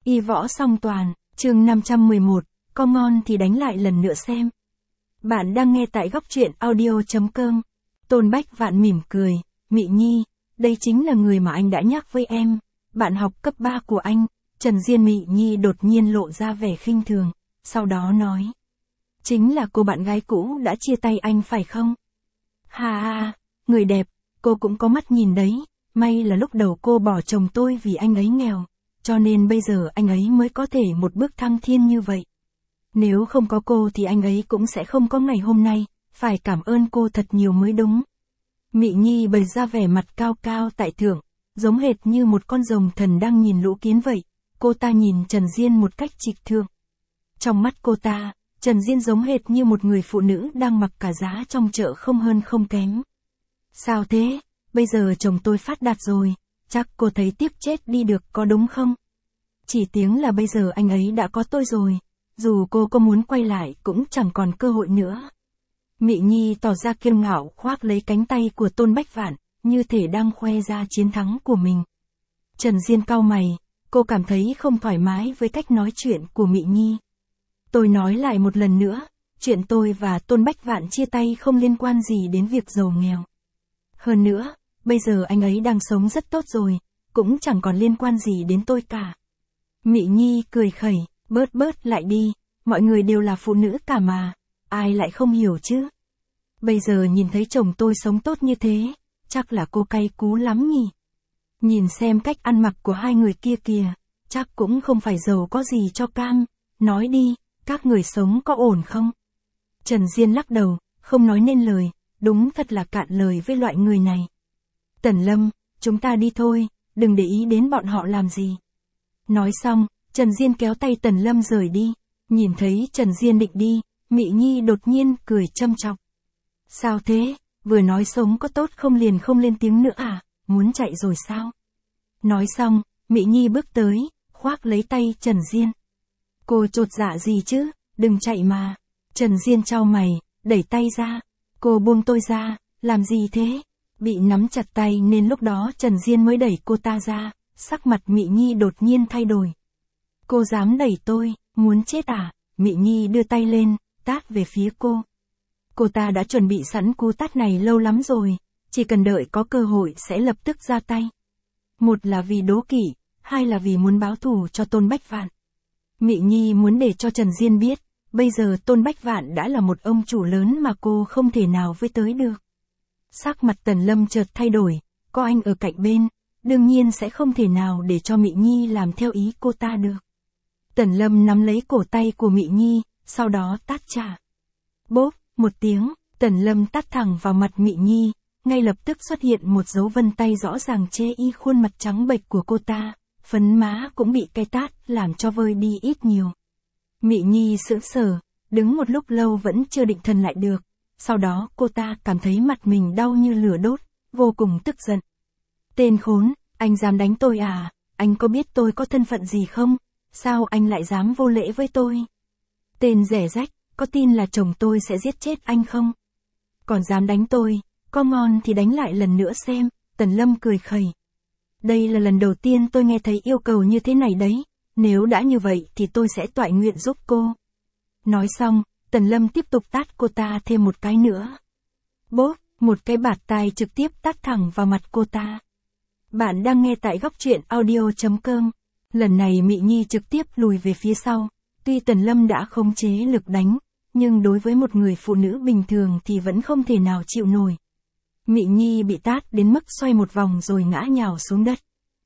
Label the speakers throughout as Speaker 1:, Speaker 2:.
Speaker 1: Y võ song toàn, chương 511, có ngon thì đánh lại lần nữa xem. Bạn đang nghe tại góc truyện audio.com. Tôn Bách Vạn mỉm cười, Mị Nhi, đây chính là người mà anh đã nhắc với em, bạn học cấp 3 của anh. Trần Diên. Mị Nhi đột nhiên lộ ra vẻ khinh thường, sau đó nói. Chính là cô bạn gái cũ đã chia tay anh phải không? Hà hà, người đẹp, cô cũng có mắt nhìn đấy, may là lúc đầu cô bỏ chồng tôi vì anh ấy nghèo, cho nên bây giờ anh ấy mới có thể một bước thăng thiên như vậy. Nếu không có cô thì anh ấy cũng sẽ không có ngày hôm nay, phải cảm ơn cô thật nhiều mới đúng. Mị Nhi bày ra vẻ mặt cao cao tại thượng, giống hệt như một con rồng thần đang nhìn lũ kiến vậy. Cô ta nhìn Trần Diên một cách trịch thượng. Trong mắt cô ta, Trần Diên giống hệt như một người phụ nữ đang mặc cả giá trong chợ không hơn không kém. Sao thế, bây giờ chồng tôi phát đạt rồi, chắc cô thấy tiếc chết đi được có đúng không? Chỉ tiếng là bây giờ anh ấy đã có tôi rồi, dù cô có muốn quay lại cũng chẳng còn cơ hội nữa. Mị Nhi tỏ ra kiêu ngạo khoác lấy cánh tay của Tôn Bách Vạn, như thể đang khoe ra chiến thắng của mình. Trần Diên cau mày, cô cảm thấy không thoải mái với cách nói chuyện của Mị Nhi. Tôi nói lại một lần nữa, chuyện tôi và Tôn Bách Vạn chia tay không liên quan gì đến việc giàu nghèo. Hơn nữa, bây giờ anh ấy đang sống rất tốt rồi, cũng chẳng còn liên quan gì đến tôi cả. Mị Nhi cười khẩy, bớt lại đi, mọi người đều là phụ nữ cả mà, ai lại không hiểu chứ. Bây giờ nhìn thấy chồng tôi sống tốt như thế, chắc là cô cay cú lắm nhỉ. Nhìn xem cách ăn mặc của hai người kia kìa, chắc cũng không phải giàu có gì cho cam, nói đi, các người sống có ổn không? Trần Diên lắc đầu, không nói nên lời, đúng thật là cạn lời với loại người này. Tần Lâm, chúng ta đi thôi, đừng để ý đến bọn họ làm gì. Nói xong, Trần Diên kéo tay Tần Lâm rời đi, nhìn thấy Trần Diên định đi, Mị Nhi đột nhiên cười châm chọc. Sao thế, vừa nói sống có tốt không liền không lên tiếng nữa à, muốn chạy rồi sao? Nói xong, Mị Nhi bước tới, khoác lấy tay Trần Diên. Cô chột dạ gì chứ, đừng chạy mà. Trần Diên chau mày, đẩy tay ra. Cô buông tôi ra, làm gì thế? Bị nắm chặt tay nên lúc đó Trần Diên mới đẩy cô ta ra, sắc mặt Mị Nhi đột nhiên thay đổi. Cô dám đẩy tôi, muốn chết à? Mị Nhi đưa tay lên, tát về phía cô. Cô ta đã chuẩn bị sẵn cú tát này lâu lắm rồi, chỉ cần đợi có cơ hội sẽ lập tức ra tay. Một là vì đố kỵ, hai là vì muốn báo thù cho Tôn Bách Vạn. Mị Nhi muốn để cho Trần Diên biết, bây giờ Tôn Bách Vạn đã là một ông chủ lớn mà cô không thể nào với tới được. Sắc mặt Tần Lâm chợt thay đổi, có anh ở cạnh bên, đương nhiên sẽ không thể nào để cho Mị Nhi làm theo ý cô ta được. Tần Lâm nắm lấy cổ tay của Mị Nhi, sau đó tát trả. Bốp, một tiếng, Tần Lâm tát thẳng vào mặt Mị Nhi, ngay lập tức xuất hiện một dấu vân tay rõ ràng chê y khuôn mặt trắng bệch của cô ta, phấn má cũng bị cái tát làm cho vơi đi ít nhiều. Mị Nhi sững sờ, đứng một lúc lâu vẫn chưa định thần lại được, sau đó cô ta cảm thấy mặt mình đau như lửa đốt, vô cùng tức giận. Tên khốn, anh dám đánh tôi à, anh có biết tôi có thân phận gì không, sao anh lại dám vô lễ với tôi? Tên rẻ rách, có tin là chồng tôi sẽ giết chết anh không? Còn dám đánh tôi, có ngon thì đánh lại lần nữa xem. Tần Lâm cười khẩy. Đây là lần đầu tiên tôi nghe thấy yêu cầu như thế này đấy, nếu đã như vậy thì tôi sẽ toại nguyện giúp cô. Nói xong, Tần Lâm tiếp tục tát cô ta thêm một cái nữa. Bốp, một cái bạt tai trực tiếp tát thẳng vào mặt cô ta. Bạn đang nghe tại góc truyện audio.com. Lần này Mị Nhi trực tiếp lùi về phía sau, tuy Tần Lâm đã khống chế lực đánh, nhưng đối với một người phụ nữ bình thường thì vẫn không thể nào chịu nổi. Mị Nhi bị tát đến mức xoay một vòng rồi ngã nhào xuống đất.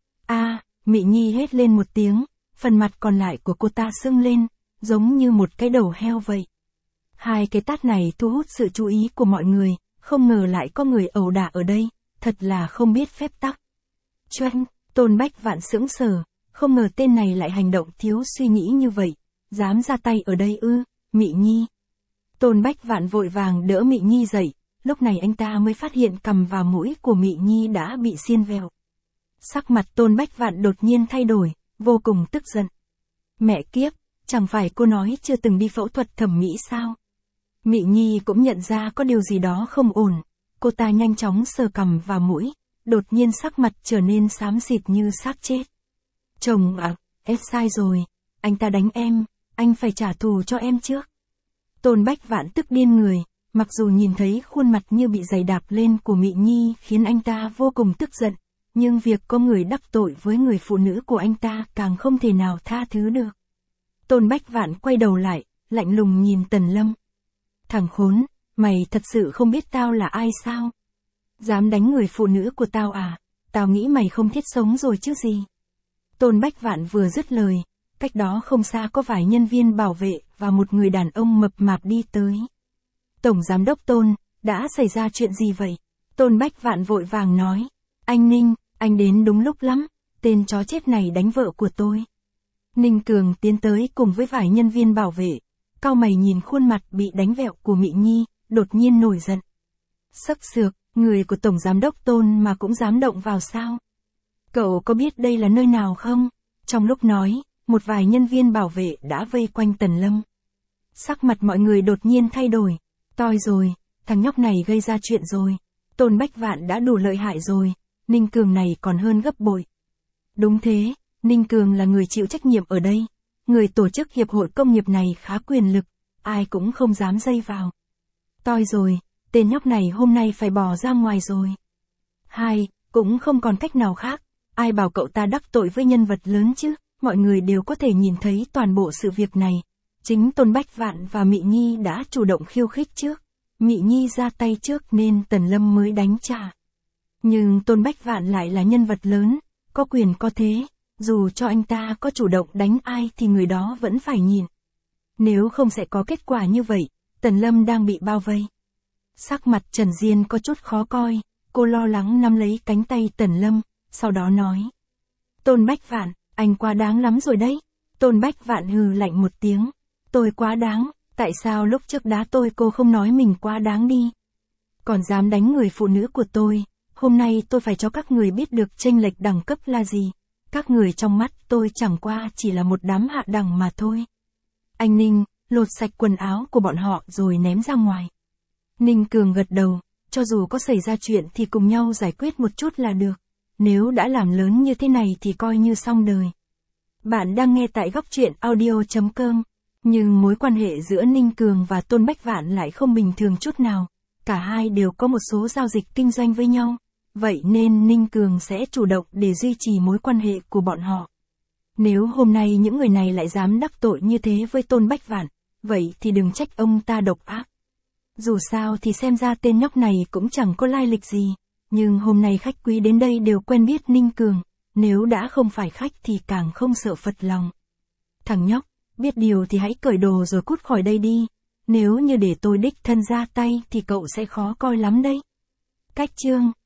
Speaker 1: Mị Nhi hét lên một tiếng, phần mặt còn lại của cô ta sưng lên, giống như một cái đầu heo vậy. Hai cái tát này thu hút sự chú ý của mọi người, không ngờ lại có người ẩu đả ở đây, thật là không biết phép tắc. Choang, Tôn Bách Vạn sững sờ, không ngờ tên này lại hành động thiếu suy nghĩ như vậy, dám ra tay ở đây ư, Mị Nhi. Tôn Bách Vạn vội vàng đỡ Mị Nhi dậy, lúc này anh ta mới phát hiện cằm và mũi của Mị Nhi đã bị xiên vẹo. Sắc mặt Tôn Bách Vạn đột nhiên thay đổi, vô cùng tức giận. Mẹ kiếp, chẳng phải cô nói chưa từng đi phẫu thuật thẩm mỹ sao? Mị Nhi cũng nhận ra có điều gì đó không ổn, cô ta nhanh chóng sờ cằm và mũi, đột nhiên sắc mặt trở nên xám xịt như xác chết. Chồng à, Em sai rồi, anh ta đánh em, anh phải trả thù cho em trước. Tôn Bách Vạn tức điên người, mặc dù nhìn thấy khuôn mặt như bị giày đạp lên của Mị Nhi khiến anh ta vô cùng tức giận, nhưng việc có người đắc tội với người phụ nữ của anh ta càng không thể nào tha thứ được. Tôn Bách Vạn quay đầu lại, lạnh lùng nhìn Tần Lâm. Thằng khốn, mày thật sự không biết tao là ai sao? Dám đánh người phụ nữ của tao à? Tao nghĩ mày không thiết sống rồi chứ gì. Tôn Bách Vạn vừa dứt lời, cách đó không xa có vài nhân viên bảo vệ và một người đàn ông mập mạp đi tới. Tổng Giám đốc Tôn, đã xảy ra chuyện gì vậy? Tôn Bách Vạn vội vàng nói. Anh Ninh, anh đến đúng lúc lắm, tên chó chết này đánh vợ của tôi. Ninh Cường tiến tới cùng với vài nhân viên bảo vệ, cau mày nhìn khuôn mặt bị đánh vẹo của Mị Nhi, đột nhiên nổi giận. Sắc sược, người của Tổng Giám đốc Tôn mà cũng dám động vào sao? Cậu có biết đây là nơi nào không? Trong lúc nói, một vài nhân viên bảo vệ đã vây quanh Tần Lâm. Sắc mặt mọi người đột nhiên thay đổi. Toi rồi, thằng nhóc này gây ra chuyện rồi. Tôn Bách Vạn đã đủ lợi hại rồi, Ninh Cường này còn hơn gấp bội. Đúng thế, Ninh Cường là người chịu trách nhiệm ở đây. Người tổ chức hiệp hội công nghiệp này khá quyền lực, ai cũng không dám dây vào. Toi rồi, tên nhóc này hôm nay phải bỏ ra ngoài rồi. Hai, cũng không còn cách nào khác, ai bảo cậu ta đắc tội với nhân vật lớn chứ, mọi người đều có thể nhìn thấy toàn bộ sự việc này. Chính Tôn Bách Vạn và Mị Nhi đã chủ động khiêu khích trước. Mị Nhi ra tay trước nên Tần Lâm mới đánh trả. Nhưng Tôn Bách Vạn lại là nhân vật lớn, có quyền có thế, dù cho anh ta có chủ động đánh ai thì người đó vẫn phải nhìn. Nếu không sẽ có kết quả như vậy, Tần Lâm đang bị bao vây. Sắc mặt Trần Diên có chút khó coi, cô lo lắng nắm lấy cánh tay Tần Lâm, sau đó nói. Tôn Bách Vạn, anh quá đáng lắm rồi đấy. Tôn Bách Vạn hừ lạnh một tiếng. Tôi quá đáng, tại sao lúc trước đá tôi cô không nói mình quá đáng đi? Còn dám đánh người phụ nữ của tôi, hôm nay tôi phải cho các người biết được chênh lệch đẳng cấp là gì. Các người trong mắt tôi chẳng qua chỉ là một đám hạ đẳng mà thôi. Anh Ninh, lột sạch quần áo của bọn họ rồi ném ra ngoài. Ninh Cường gật đầu, cho dù có xảy ra chuyện thì cùng nhau giải quyết một chút là được. Nếu đã làm lớn như thế này thì coi như xong đời. Bạn đang nghe tại góc truyện audio.com. Nhưng mối quan hệ giữa Ninh Cường và Tôn Bách Vạn lại không bình thường chút nào. Cả hai đều có một số giao dịch kinh doanh với nhau. Vậy nên Ninh Cường sẽ chủ động để duy trì mối quan hệ của bọn họ. Nếu hôm nay những người này lại dám đắc tội như thế với Tôn Bách Vạn, vậy thì đừng trách ông ta độc ác. Dù sao thì xem ra tên nhóc này cũng chẳng có lai lịch gì. Nhưng hôm nay khách quý đến đây đều quen biết Ninh Cường. Nếu đã không phải khách thì càng không sợ phật lòng. Thằng nhóc, biết điều thì hãy cởi đồ rồi cút khỏi đây đi. Nếu như để tôi đích thân ra tay thì cậu sẽ khó coi lắm đấy. Cách chương